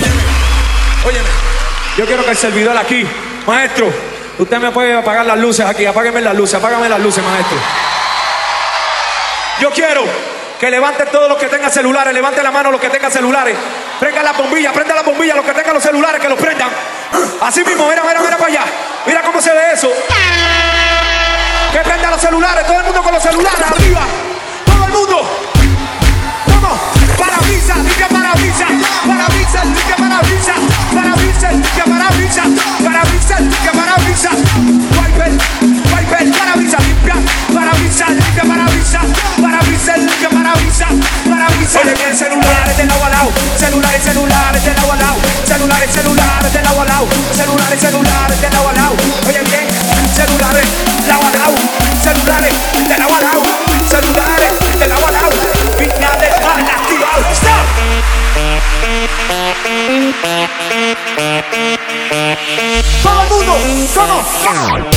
Óyeme, yo quiero que el servidor aquí, maestro, usted me puede apagar las luces aquí, apágame las luces, maestro. Yo quiero que levanten todos los que tengan celulares, levanten la mano los que tengan celulares, prenda la bombilla, los que tengan los celulares, que los prendan. Así mismo, mira para allá, mira cómo se ve eso. Que prendan los celulares, todo el mundo con los celulares, arriba, todo el mundo. Vamos, parabrisas, limpia parabrisas, parabrisas, limpia parabrisas, parabrisas, limpia parabrisas, parabrisas, limpia parabrisas, wiper, parabrisas, limpia parabrisas, limpia parabrisas, parabrisas, limpia parabrisas, parabrisas. Oye bien, celulares del agua al lado, celulares del agua al lado, celulares del agua al lado, celulares del agua al lado. Oye bien, celulares del agua al lado, celulares del agua al lado, celulares del agua al lado. Piñales mal activados. Stop. Todo el mundo, ¿cómo?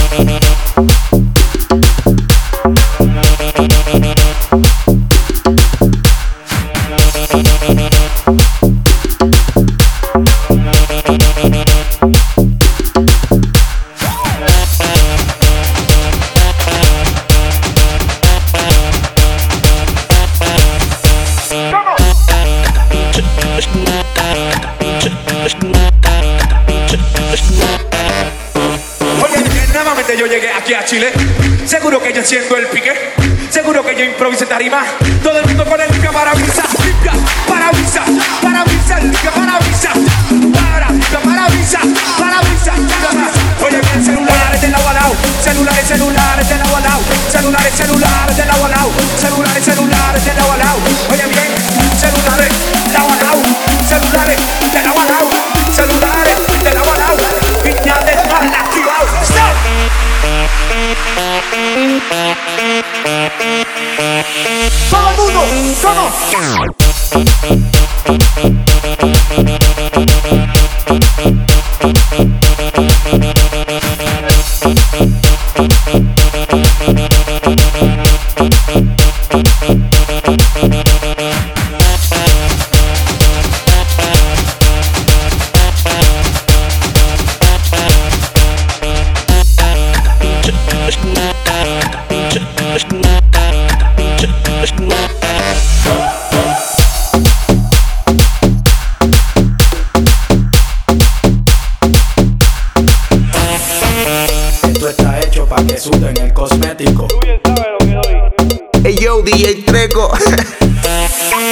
Yo llegué aquí a Chile, seguro que yo enciendo el pique, seguro que yo improvisé tarima, todo el mundo con el limpia parabrisas, limpia parabrisas, parabrisas, limpia parabrisas, limpia parabrisas, parabrisas. Oye bien, celulares del agua al lado, celulares del agua al lado, celulares del agua al lado, celulares del agua al lado. Oye bien, celulares del agua al lado, celulares del agua al lado, celulares del agua al lado. Piñales mal activados. Stop. Todo el mundo, ¿cómo? Esto está hecho pa' que sude en el cosmético. Tú bien sabes lo que doy. Hey yo, DJ Treco.